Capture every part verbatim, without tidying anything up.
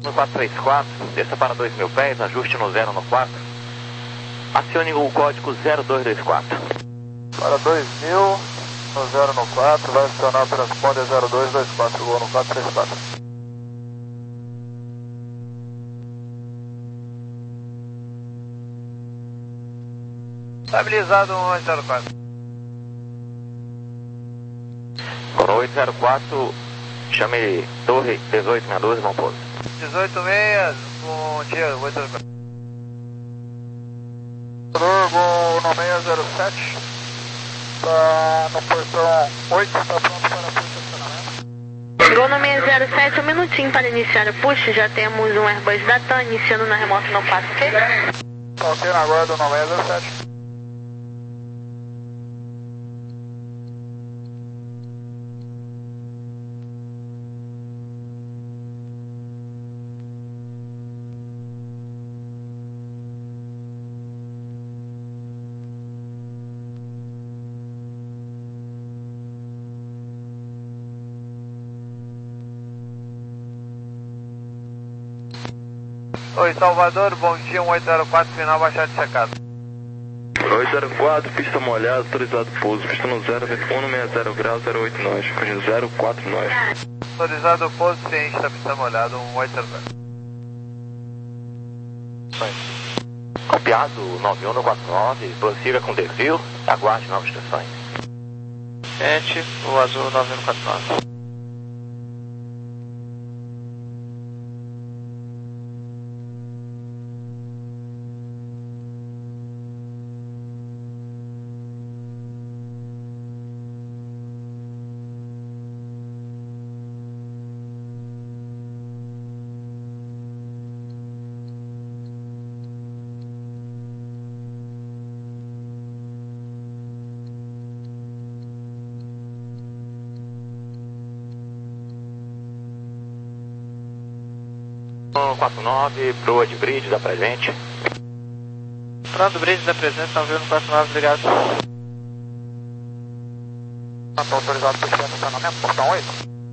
No quatro três quatro, desça para dois mil pés, ajuste no zero no quatro. Acione o código zero dois dois quatro. Para dois mil, no zero no quatro, vai acionar para transponder zero dois dois quatro, vou no quatro três quatro. Estabilizado um oito zero quatro. Coroa oito zero quatro, chame torre dezoito sessenta e dois, bom pouso. dezoito sessenta, bom dia, oito zero quatro. Gol no seis zero sete, está no portão oito, está pronto para push acionamento. Gol no seis zero sete, um minutinho para iniciar o push, já temos um Airbus da TAM iniciando na remota no quatro, ok? Ok, na guarda no seis zero sete. Oi, Salvador, bom dia, um oito zero quatro, final baixado de checado. oito zero quatro, pista molhada, autorizado pouso, pista no zero, vento um no sessenta graus, zero oito nós, zero quatro nós. Autorizado pouso, ciente da pista molhada, um oito zero quatro. Copiado nove um no quatro nove, prossiga com desvio, aguarde novas instruções. Gente, o azul nove um no quatro nove. quatro nove, proa de bridge da presente. Pronto, bridge da presente, nove um no quatro nove, obrigado. Está autorizado para o estacionamento, portão oito.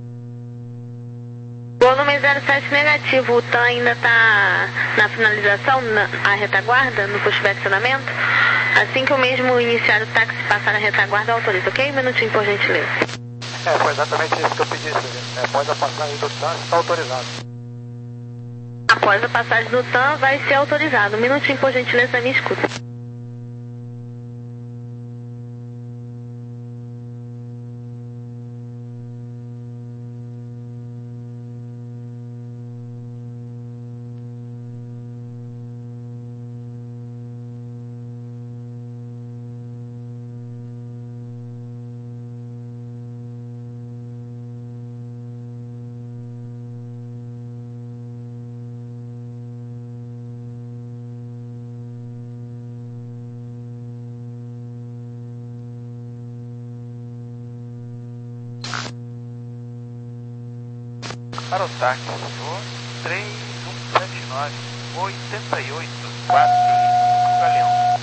Gol no seis zero sete negativo, o TAM ainda está na finalização, na a retaguarda, no pushback acionamento. Assim que o mesmo iniciar o táxi passar a retaguarda, autoriza, ok? Um minutinho, por gentileza. É, foi exatamente isso que eu pedi, é, após a passagem do TAM, está autorizado. Após a passagem do TAM, vai ser autorizado. Um minutinho, por gentileza, me escuta. Para o táxi, três um sete nove, oitenta e oito, quatro, Galeão.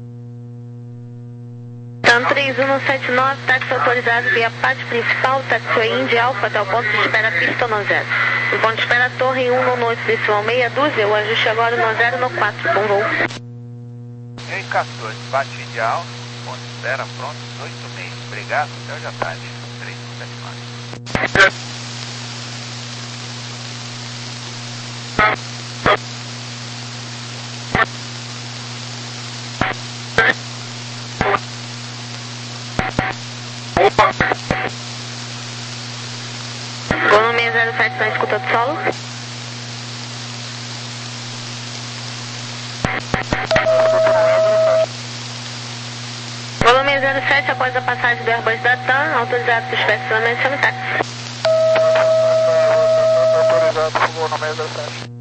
TAM três um sete nove, táxi autorizado via parte principal, taxiway Indy Alpha até o ponto de espera pista no zero. O ponto de espera torre um no oito decimal meia dúzia, o ajuste agora no zero no quatro, bom voo. Em quatorze, bate Indy Alpha, ponto de espera pronto, oito meio, obrigado, até hoje à tarde, três um sete nove. Gol no seis zero sete na escuta do solo. Gol no seis zero sete após a passagem do Airbus da TAM, autorizado para o estacionamento chame táxi. Autorizado para o gol no seis zero sete.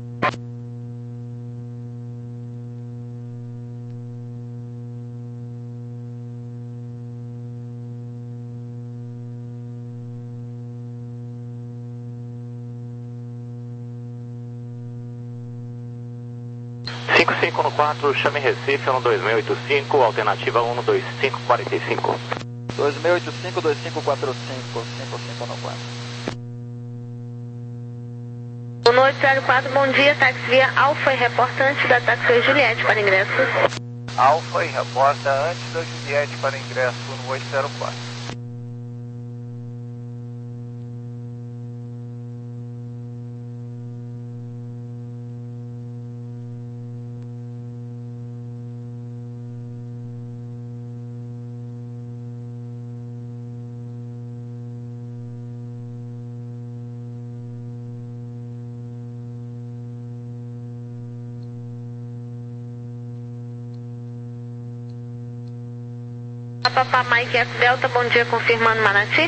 cinco cinco no quatro, chame Recife, no dois mil e oitenta e cinco, alternativa um no dois cinco quatro cinco. dois mil e oitenta e cinco, dois cinco quatro cinco, cinco cinco no quatro. Um no oito zero quatro, bom dia, táxi via Alfa e reportante da Taxi Juliette para ingresso. Alfa e reporta antes da Juliette para ingresso no oito zero quatro. Papá Mike Eco Delta, bom dia, confirmando Manati.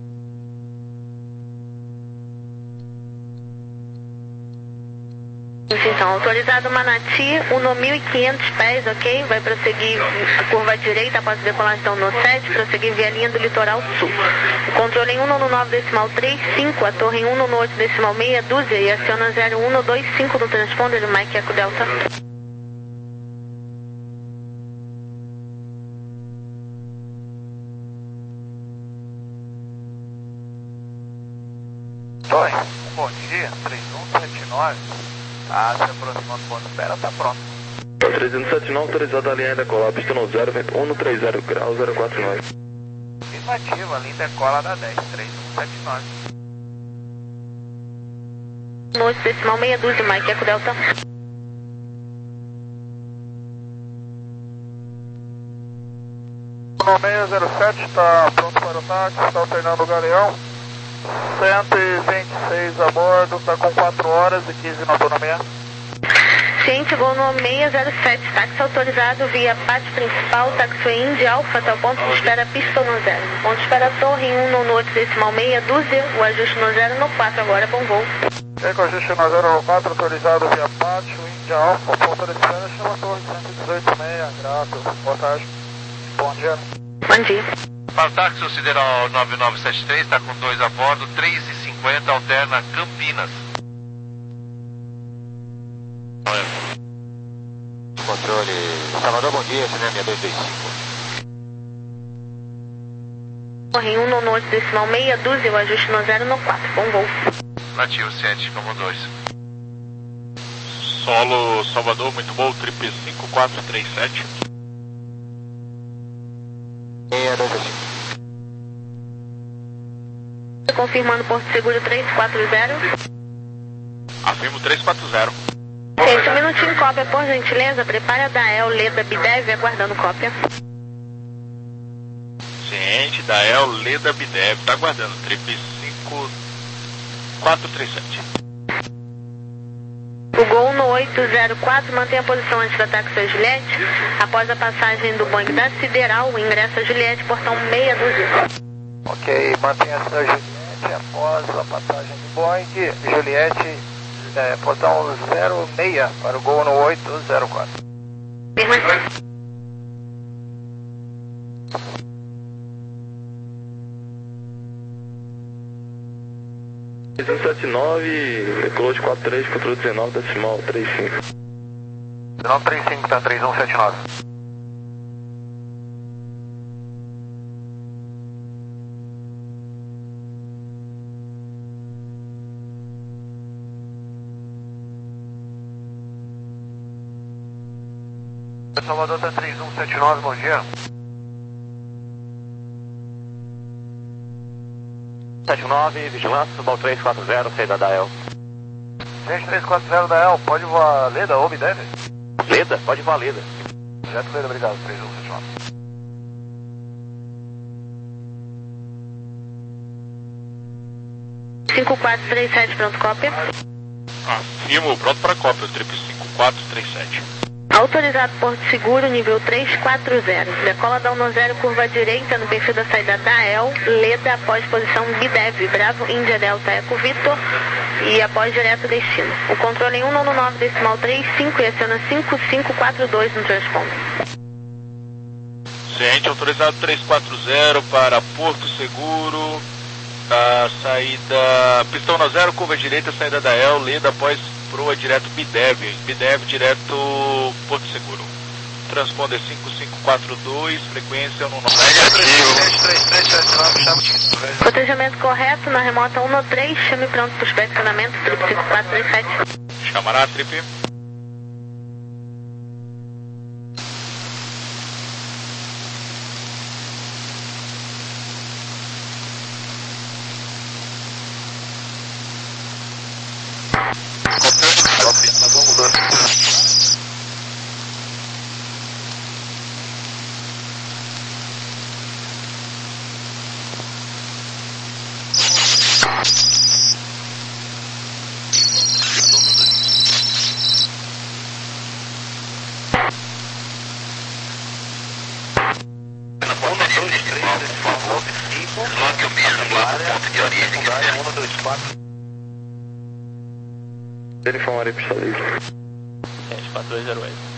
Então, autorizado Manati, um mil e quinhentos pés, ok? Vai prosseguir a curva direita após a decolagem no sete, prosseguir via linha do litoral sul. O controle em um no nove decimal trinta e cinco, a torre em um no oito decimal meia dúzia e aciona zero um dois cinco no transponder do Mike Eco Delta. Oi, bom dia, três um sete nove, ah, se aproximando do ponto de espera, tá pronto. três um sete nove, autorizado a linha decolar, pista no zero, vento um três zero graus, zero quatro nove. Afirmativa, linha decola da dez, três um sete nove. No oito decimal meia dúzia, Mike Eco Delta. No seis zero sete, está pronto para o táxi, está alternando o galeão. cento e vinte e seis a bordo, está com quatro horas e quinze na autonomia. Ciente, gol no seis zero sete, táxi autorizado via pátio principal, taxiway Indy Alfa, até o ponto de espera pista no zero. Ponto de espera torre em um no oito decimal meia dúzia, o ajuste no zero no quatro, agora é bom voo. E com ajuste no zero no quatro, autorizado via pátio Indy Alfa, ponto de espera chama torre cento e dezoito meia, grato, boa tarde, bom dia. Bom dia. Para o táxi sideral nove nove sete três, está com dois a bordo, três e cinquenta, alterna Campinas. Controle Salvador, bom dia, C N M dois dois cinco. Torre em um no oito decimal meia dúzia, o ajuste no zero no quatro, bom voo. Nativo sete, como dois. Solo Salvador, muito bom, trip cinco quatro três sete. seis dois cinco. Confirmando Porto Seguro três quatro zero. Afirmo três quatro zero. Gente, um minutinho, cópia, por gentileza. Prepare a Dael, Leda, Bidev, aguardando cópia. Ciente, Dael, Leda, Bidev, tá aguardando, trip cinco quatro três sete. O Gol no oito zero quatro mantém a posição antes da Taxi Juliette. Após a passagem do Boeing da Sideral, ingressa a Juliette, portão meia dúzia. Ok, mantenha-se na Juliette após a passagem do Boeing. Juliette, é, portão zero seis para o Gol no oito zero quatro. Firma. três um sete nove, decolou de quatro três, controle dezenove, decimal trinta e cinco. dezenove trinta e cinco, tá três um sete nove. Salvador tá três um sete nove, bom dia. sete nove, vigilância, Subal três quatro zero, saída da El. Gente, três quatro zero da El, pode voar Leda ou Bidev? Leda? Pode voar Leda. Projeto Leda, obrigado, três um sete nove. cinco quatro três sete, pronto, cópia. Afirmo, pronto para cópia, trip cinco quatro três sete. Autorizado Porto Seguro, nível três quatro zero. Decola da um zero, curva direita no perfil da saída da El, Leda após posição Bidev, Bravo, Índia Delta, Eco Vitor e após direto destino. O controle em um nove decimal trinta e cinco e aciona cinco cinco quatro dois no transponder. Ciente, autorizado três quatro zero para Porto Seguro, a saída, pistão na zero, curva direita, saída da El, Leda após proa direto Bidev, Bidev direto Porto Seguro. transponder cinco cinco quatro dois, frequência um nove. Protegimento correto na remota um nove três, chame pronto para o inspecionamento, trip cinco quatro três sete. Chamará, trip. Ele informarei pista livre. sete quatro dois zero oito.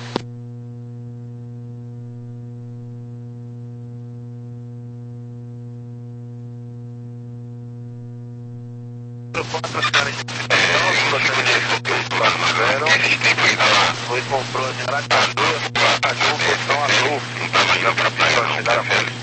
Foi comprou de Aracaju, Aracaju, portão azul, para chegar a fonte.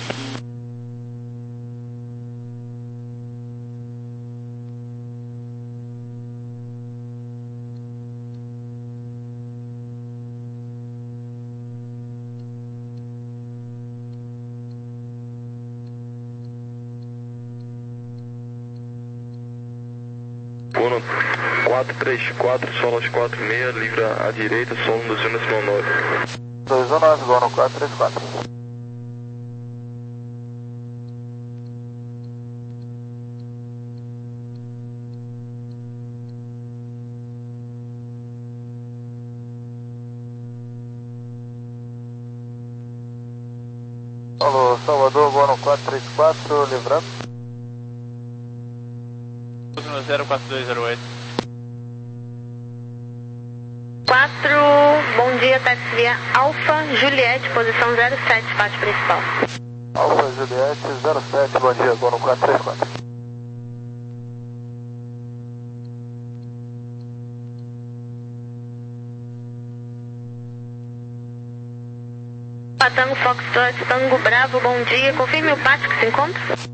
Uno quatro três quatro, solas quatro seis, livra à direita, solo no dois decimal nove. dois um nove, Gono quatro três quatro. Alô, Salvador, Gono quatro três quatro, livrando. zero quatro dois zero oito. quatro, bom dia, táxi via Alfa Juliette, posição zero sete, parte principal. Alfa Juliette zero sete, bom dia, Gono quatro três quatro. Patango Foxtrot Tango Bravo, bom dia, confirme o pátio que se encontra.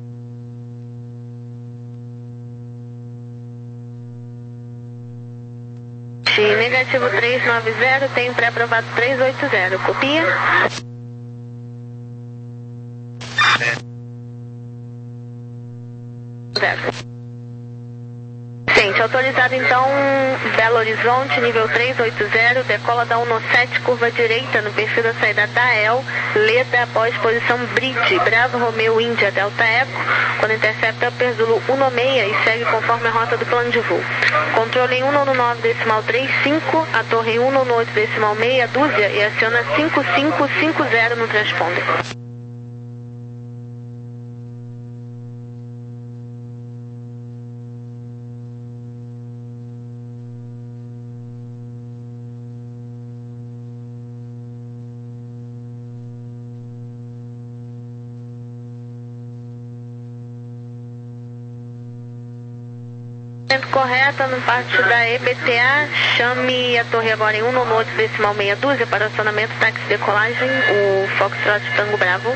Negativo três nove zero, tem pré-aprovado três oito zero, copia. Zero. Gente, autorizado então Belo Horizonte, nível três oito zero, decola da um sete, curva direita no perfil da saída da E L, Leda após posição Bridge, Bravo Romeo Índia Delta Eco, quando intercepta Perzulo um seis e segue conforme a rota do plano de voo. Controle em um nove decimal trinta e cinco, a torre em um oito decimal meia dúzia e aciona cinco cinco cinco zero no transponder. Correta no pátio da E B T A, chame a torre agora em um oito decimal meia dúzia para acionamento táxi decolagem, o Foxtrot Tango Bravo.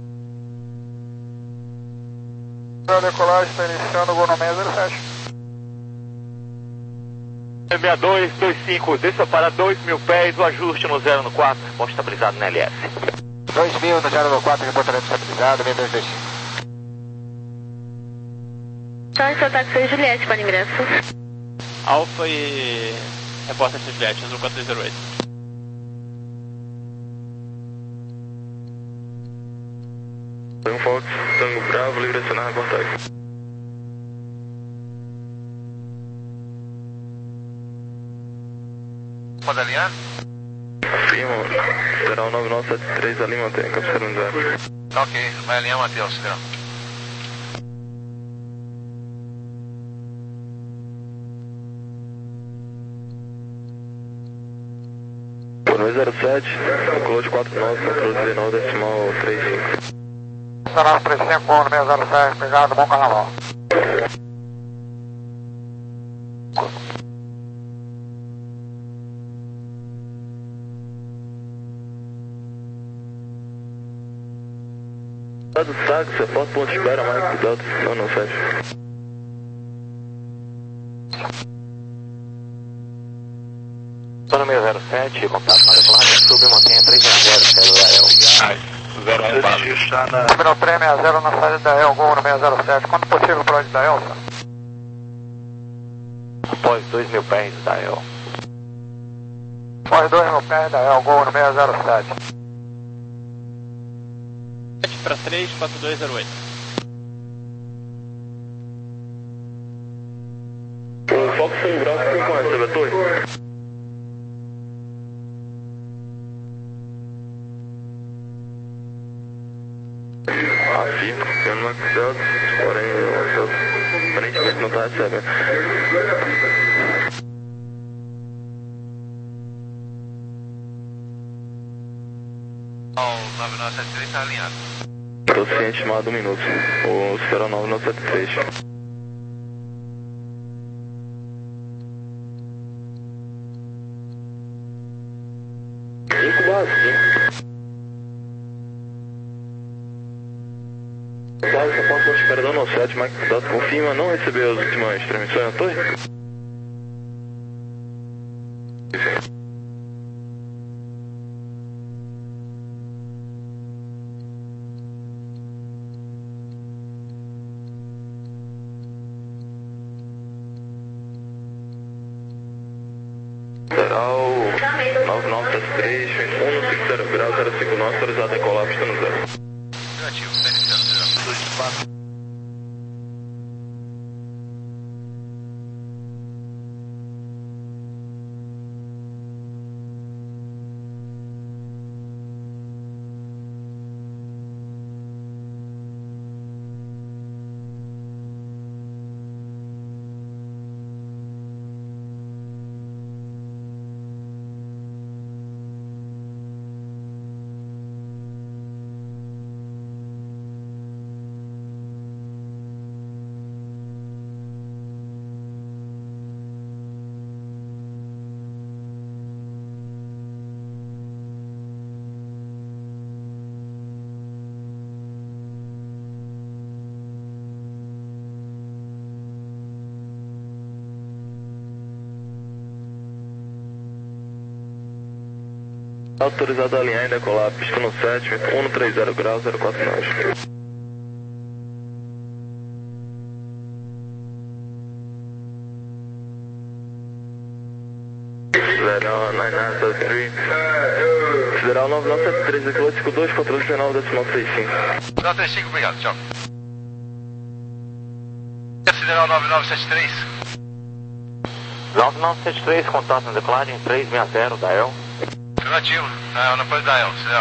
A decolagem está iniciando o Gono seis zero sete. seis dois dois cinco, desça para dois mil pés, o ajuste no zero no quatro, ponto estabilizado na L S. dois mil no zero no quatro, reportamento estabilizado, seis dois dois cinco. Seu táxi Juliette para ingresso. Alfa e repórter Juliette, azul quatro dois zero oito. Um Fox, Tango Bravo, livre acionar a reportagem. Pode alinhar? Firma, Federal nove nove sete três, ali mantém, captura um zero. Tá ok, vai alinhar, Matheus, Federal. zero sete, calculou de quatro nove, controle dezenove decimal trinta e cinco. dezenove trinta e cinco, no seis zero sete, obrigado, bom carnaval. Do táxi, reporta ponto de espera, Mike Delta nove nove sete. Zona meio zero sete, contato com a declaração, sub mantenha três zero zero, quero da E L. zero um quatro. Terminal três seis zero na saída da E L, Gol no seis zero sete. Quando possível para onde da E L, sir? Após dois mil pés da E L. Após dois mil pés da E L, Gol no seis zero sete. sete para três, quatro dois zero oito. O Fox São Bravo tem com essa, Betor? Afirmo, sendo Max Delta, porém, aparentemente não está recebendo. O nove nove sete três está alinhado. Estou ciente, chamado um minuto. O zero nove nove sete três. cinco barra cinco. Claro, só posso esperar do nosso sete, Mike Delta confirma não receber as últimas transmissões na torre? Federal nove nove sete três, um cinco zero grau, zero cinco nove, autorizado a decolar, pista no zero. Negativo, está iniciando zero. dois quatro. Autorizado a alinhar e decolar, pista no sete, um três zero grau, zero quatro nove. Federal nove nove sete três. Federal nove nove sete três, aquilo cinco dois, quatro nove decimal seis cinco. Não, três cinco, obrigado, tchau. Federal nove nove sete três. nove nove sete três, contato na declaragem três seis zero da E L. Negativo, não, não pode dar E L, Federal.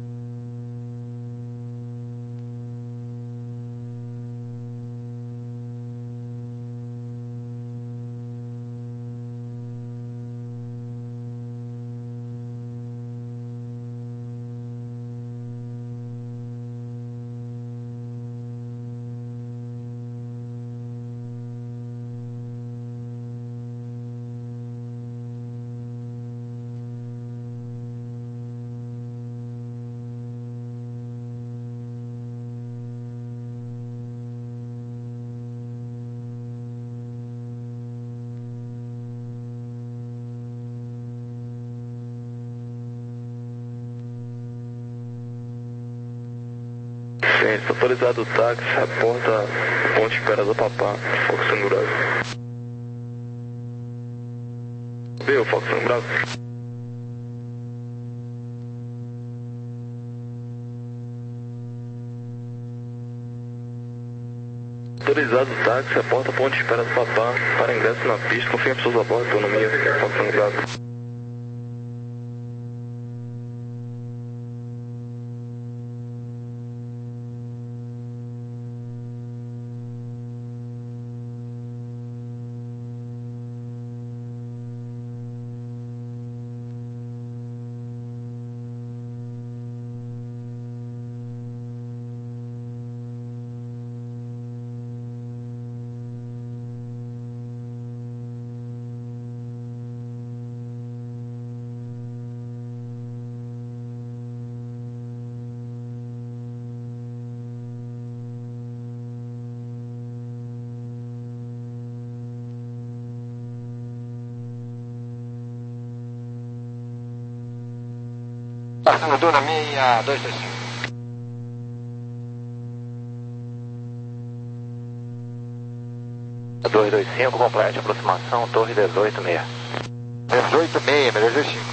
Ciência, autorizado o táxi, reporta ponte espera do Papá, Fox São Bravo. Viu, Fox São Bravo? Autorizado o táxi, reporta ponte espera do Papá, para ingresso na pista, confia em pessoas a bordo, autonomia, Fox São Bravo. Passando Duna seis dois dois cinco. dois dois cinco, complete aproximação, torre dezoito seis. dezoito seis, dois dois cinco.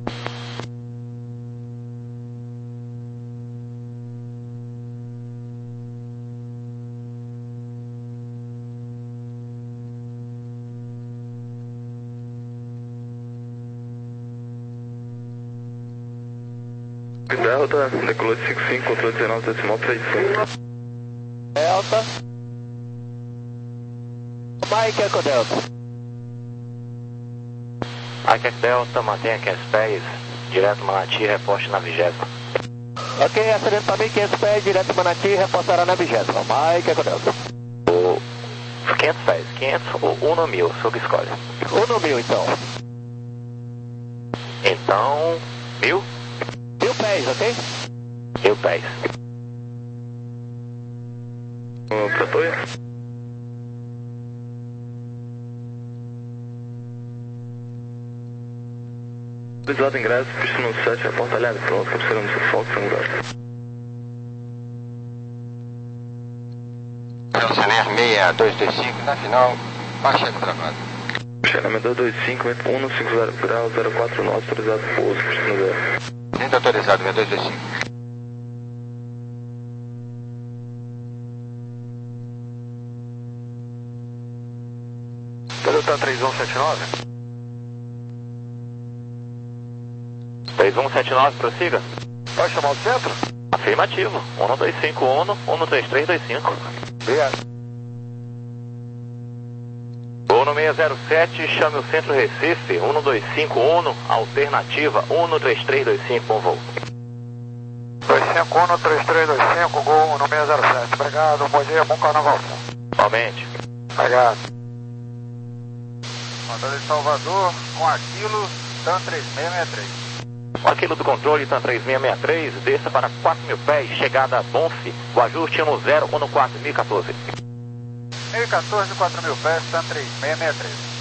Delta, decolou de cinco cinco, controle dezenove decimal três cinco. Delta. Mike Eco Delta. Mike Delta, mantenha aqui os pés, direto Manati, reposte na vigésima. Ok, acidente para mim, quinhentos pés, direto Manati, reportará na vigésima. Mike Eco Delta. O quinhentos pés, quinhentos ou um no mil, sob escolhe. um no mil, então. Então, mil? Mil pés, ok? Mil pés. Pra Toia. Utilizado ingresso, pista no sete, a porta alhada, pronto, cabeceira no foco, triangular. Celsius seis dois dois cinco, na final, baixa cheque travado. Xeramento dois dois cinco, vento um cinco zero grau, zero quatro nove, autorizado pouso, pista no zero. Ainda autorizado, seis dois dois cinco. Delta três um sete nove. três um sete nove, prossiga. Vai chamar o centro? Afirmativo. um dois cinco, um, um três três dois cinco. Obrigado. Gol no seis zero sete, chame o centro Recife, um dois cinco um, alternativa um três três dois cinco, bom voo. dois cinco um, três três dois cinco, gol no seis zero sete. Obrigado, bom dia, bom carnaval. Igualmente. Obrigado. Controle de Salvador, com Aquilo, TAM três seis seis três. Aquilo do controle, TAM três seis seis três, desça para quatro mil pés, chegada a Bonfe, o ajuste um zero um quatro mil e quatorze. mil e quatorze, quatro mil pés, TAM três seis seis três.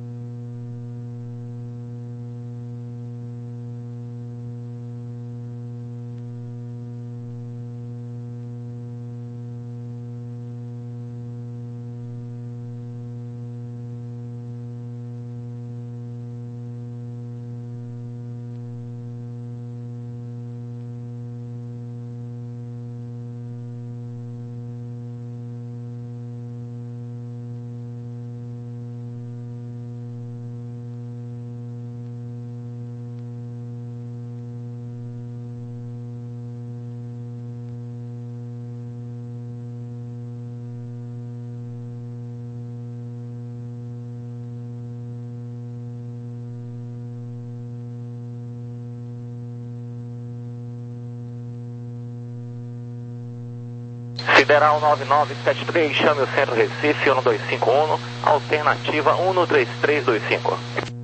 Sideral nove nove sete três, chame o centro Recife, um dois cinco um, alternativa um três três dois cinco.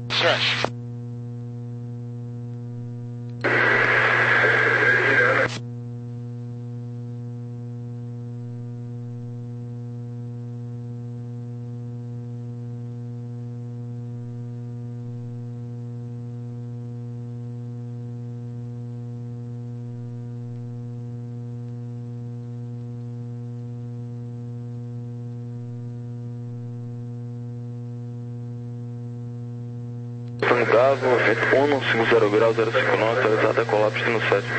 Bravo, vento um cinco zero grau, zero cinco nove, autorizado a decolar, pista no sete.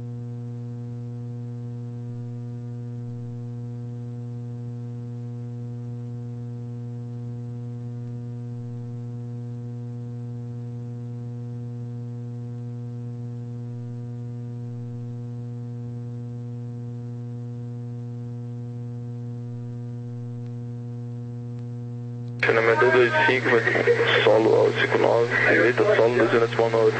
Treinamento dois dois cinco, solo ao cinco nove, evita solo dois decimal nove.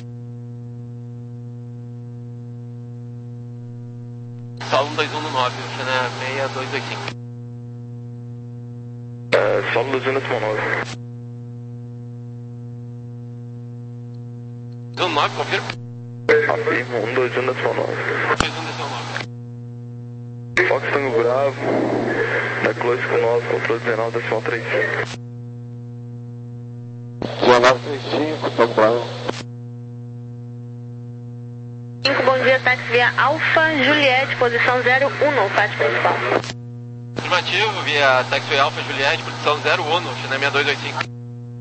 Solo dois um nove, Xana seis dois dois cinco. É, solo dois decimal nove. dois um nove, confirma? Afirma, um dois um decimal nove. dois um decimal nove. Fox Tango Bravo, decolou cinco nove, controle dezenove decimal três cinco. dezenove três cinco, Tango Bravo. táxi via Alfa Juliette, posição zero um, parte principal. Afirmativo, via táxi Alfa Juliette, posição zero um, China seis dois oito cinco.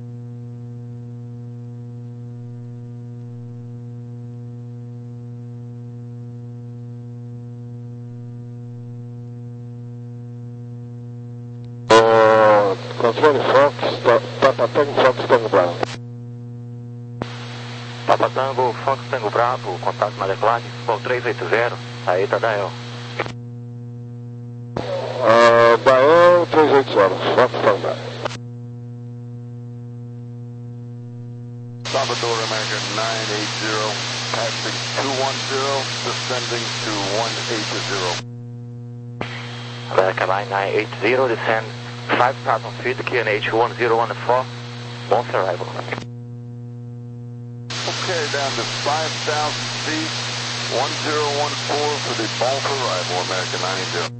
Controle Fox, Papa Tango, Fox Tango Bravo. Papa Tango, Fox Tango Bravo, contato na Leclerc, voo três oito zero, saída da El. Uh, da El, três oito zero, Fox Tango Bravo. Salvador American nine eight zero, passing two one zero, descending to one eight zero. American Line nine eight zero, descend five thousand feet, Q N H one zero one four, bounce arrival. Okay, down to five thousand feet, one zero one four for the bounce arrival, American nine eight zero.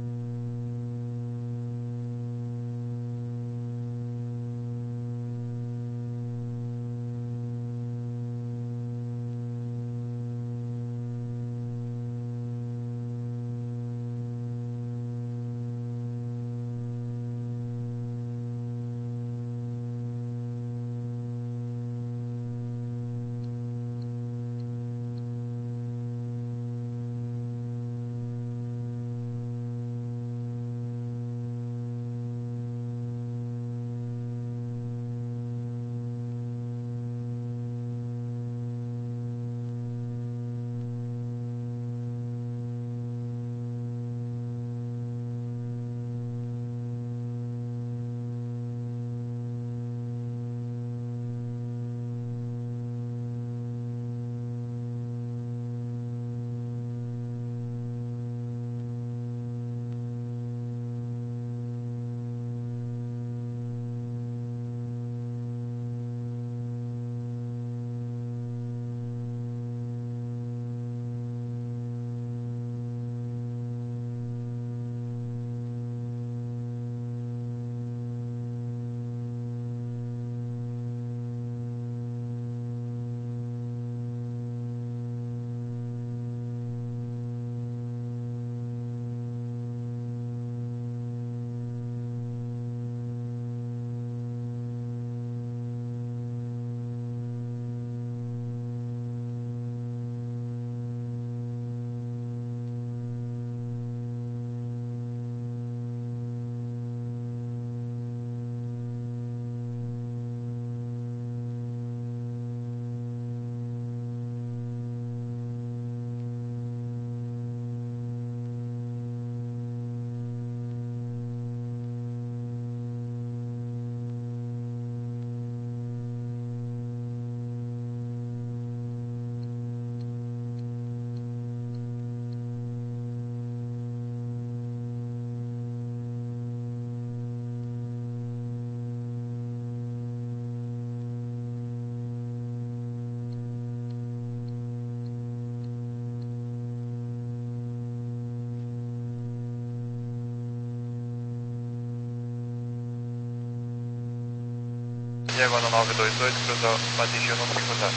Diego no nove dois oito, cruzou, atingiu no circundar.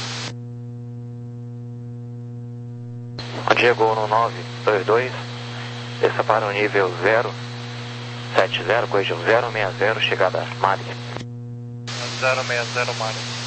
Diego no nove dois dois, desça para o nível zero sete zero, corrigiu zero seis zero, chegada Mari. zero seis zero Mari.